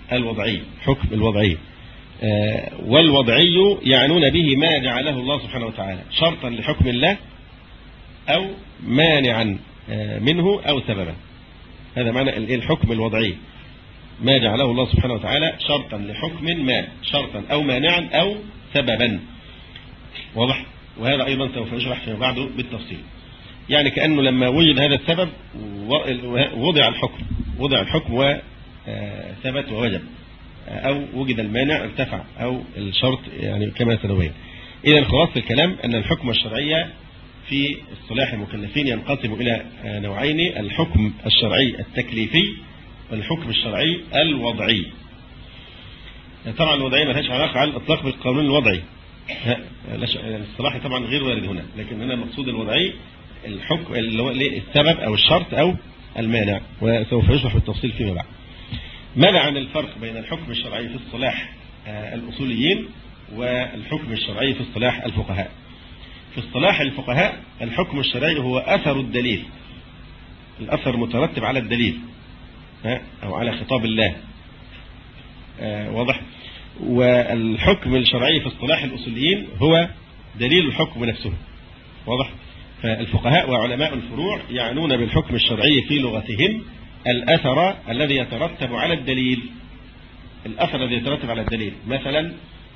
الوضعي، حكم الوضعي. والوضعي يعنون به ما جعله الله سبحانه وتعالى شرطا لحكم الله أو مانعا منه أو سببا. هذا معنى الحكم الوضعي، ما جعله الله سبحانه وتعالى شرطا لحكم ما، شرطا أو مانعا أو سببا. واضح؟ وهذا أيضا سوف يشرح فيما بعده بالتفصيل. يعني كأنه لما وجد هذا السبب وضع الحكم، وضع الحكم وثبت ووجب، أو وجد المانع ارتفع، أو الشرط يعني كما سنبين. إذا خلاصة الكلام أن الحكم الشرعي في اصطلاح المكلفين ينقسم إلى نوعين: الحكم الشرعي التكليفي والحكم الشرعي الوضعي. طبعا الوضعي ما لهاش علاقة على الإطلاق بالقانون الوضعي، الاصطلاح طبعا غير وارد هنا، لكن هنا مقصود الوضعي الحكم اللي هو السبب أو الشرط أو المانع، وسوف يشرح بالتفصيل فيما بعد. ماذا عن الفرق بين الحكم الشرعي في اصطلاح الأصوليين والحكم الشرعي في اصطلاح الفقهاء؟ في اصطلاح الفقهاء الحكم الشرعي هو أثر الدليل، الأثر مترتب على الدليل أو على خطاب الله. واضح؟ والحكم الشرعي في اصطلاح الأصوليين هو دليل الحكم نفسه. واضح؟ فالفقهاء وعلماء الفروع يعنون بالحكم الشرعي في لغتهم الأثر الذي يترتب على الدليل، الأثر الذي يترتب على الدليل. مثلا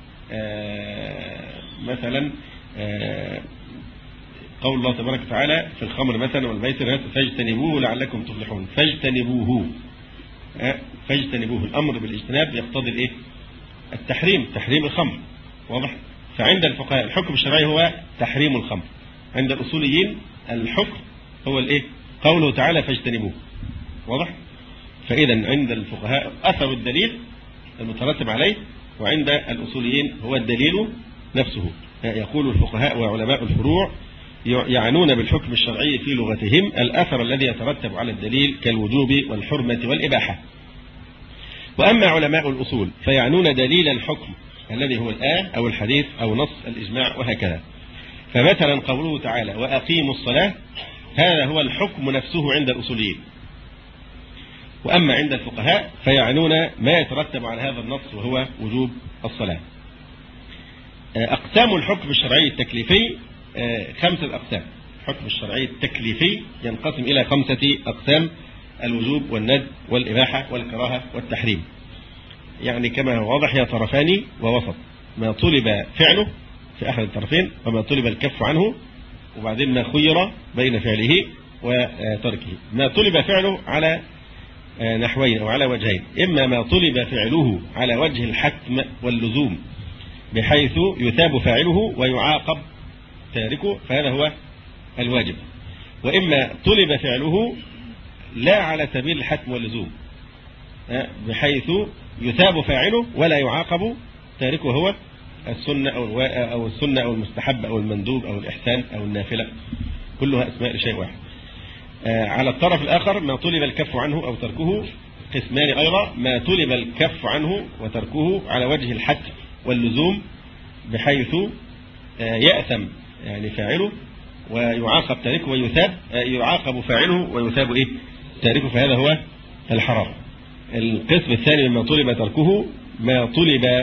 آه مثلا آه قول الله تبارك وتعالى في الخمر مثلا والميسر فاجتنبوه لعلكم تفلحون. فاجتنبوه آه فاجتنبوه، الأمر بالاجتناب يقتضي الايه؟ التحريم، تحريم الخمر. واضح؟ فعند الفقهاء الحكم الشرعي هو تحريم الخمر. عند الأصوليين الحكم هو الايه؟ قوله تعالى فاجتنبوه. واضح؟ فإذا عند الفقهاء أثر الدليل المترتب عليه، وعند الأصوليين هو الدليل نفسه. يقول الفقهاء وعلماء الفروع يعنون بالحكم الشرعي في لغتهم الأثر الذي يترتب على الدليل كالوجوب والحرمة والإباحة. وأما علماء الأصول فيعنون دليل الحكم الذي هو الآية أو الحديث أو نص الإجماع وهكذا. فمثلا قوله تعالى وأقيموا الصلاة، هذا هو الحكم نفسه عند الأصوليين. وأما عند الفقهاء فيعنون ما يترتب على هذا النص وهو وجوب الصلاة. أقسام الحكم الشرعي التكليفي خمسة أقسام. الحكم الشرعي التكليفي ينقسم إلى خمسة أقسام: الوجوب والندب والإباحة والكراهة والتحريم. يعني كما هو واضح هي طرفان ووسط، ما طلب فعله في أحد الطرفين وما طلب الكف عنه، وبعدين ما خير بين فعله وتركه. ما طلب فعله على نحوين أو على وجهين: إما ما طلب فعله على وجه الحتم واللزوم بحيث يثاب فاعله ويعاقب تاركه، فهذا هو الواجب. وإما طلب فعله لا على سبيل الحتم واللزوم بحيث يثاب فاعله ولا يعاقب تاركه، هو السنة أو أو السنة أو المستحب أو المندوب أو الإحسان أو النافلة، كلها أسماء لشيء واحد. على الطرف الآخر ما طلب الكف عنه أو تركه قسمان أيضا: ما طلب الكف عنه وتركه على وجه الحتم واللزوم بحيث يأثم يعني فاعله ويعاقب تاركه ويثاب، يعاقب فاعله ويثاب إيه؟ تاركه، فهذا هو الحرام. القسم الثاني مما طلب تركه ما طلب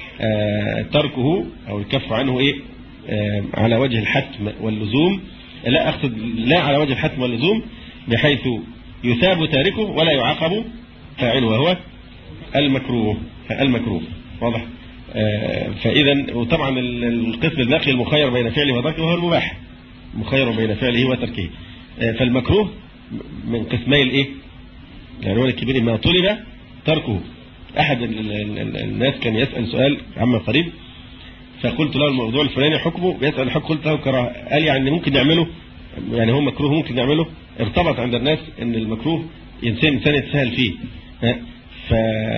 تركه أو الكف عنه إيه؟ على وجه الحتم واللزوم، لا أقصد لا على وجه الحتم واللزوم بحيث يثاب تاركه ولا يعاقب فاعله، وهو المكروه. المكروه واضح؟ فإذا وطبعا القسم الباقي المخير بين فعله وتركه هو المباح، مخير بين فعله وتركه. فالمكروه من قسمي الايه؟ يعني هو الكبير ما طلب تركه. أحد الناس كان يسأل سؤال عما قريب، فقلت له الموضوع الفلاني حكمه، بيسأل الحكم، قلت له كراهه. قال يعني ممكن نعمله، يعني هو مكروه ممكن نعمله. ارتبط عند الناس ان المكروه إنسان إنسان يتساهل فيه. ف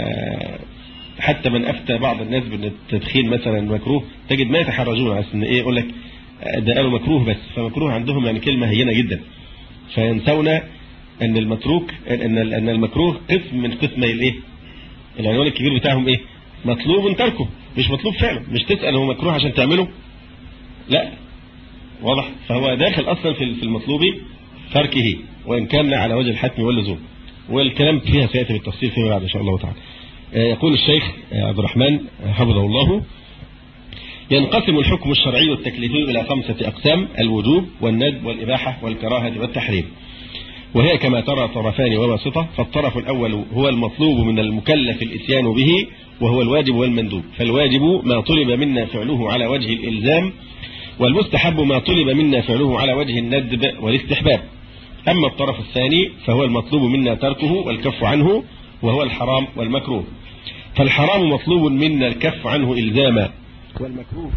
حتى من أفتى بعض الناس بأن التدخين مثلا مكروه، تجد ما يتحرجون على ان ايه يقول لك ده قالوا مكروه بس، فمكروه عندهم يعني كلمة هينة جدا، فينسون ان المتروك ان ان المكروه قسم من قسمي الايه؟ العنوان الكبير بتاعهم ايه؟ مطلوب تركه، مش مطلوب فعله. مش تسأل هو مكروه عشان تعمله، لا. واضح؟ فهو داخل اصلا في المطلوب تركه وان كان على وجه الحتم واللزوم، والكلام فيها سيأتي بالتفصيل فيما بعد ان شاء الله تعالى. يقول الشيخ عبد الرحمن حفظه الله: ينقسم الحكم الشرعي التكليفي إلى خمسة أقسام: الوجوب والندب والإباحة والكراهة والتحريم، وهي كما ترى طرفان وواسطة. فالطرف الأول هو المطلوب من المكلف الإتيان به، وهو الواجب والمندوب. فالواجب ما طلب منا فعله على وجه الإلزام، والمستحب ما طلب منا فعله على وجه الندب والاستحباب. أما الطرف الثاني فهو المطلوب منا تركه والكف عنه، وهو الحرام والمكروه. فالحرام مطلوب منا الكف عنه إلزاما، والمكروه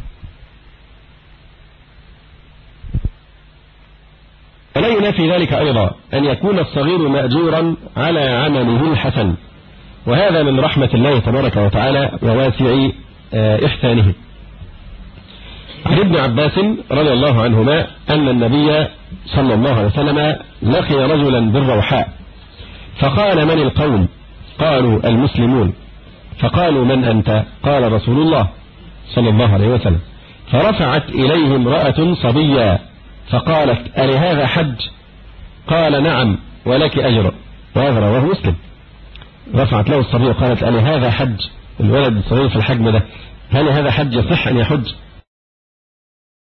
ولا ينافي ذلك أيضا أن يكون الصغير مأجورا على عمله الحسن، وهذا من رحمة الله تبارك وتعالى وواسع إحسانه. عن ابن عباس رضي الله عنهما أن النبي صلى الله عليه وسلم لقي رجلا بالروحاء فقال: من القوم؟ قالوا: المسلمون. فقالوا: من أنت؟ قال: رسول الله صلى الله عليه وسلم. فرفعت إليه امرأة صبيا فقالت: ألهذا حج؟ قال: نعم ولك أجر. وهذا رواه مسلم. رفعت له الصبي وقالت: ألهذا حج؟ الولد الصغير في الحجم ده، هل هذا حج يصح أن يحج؟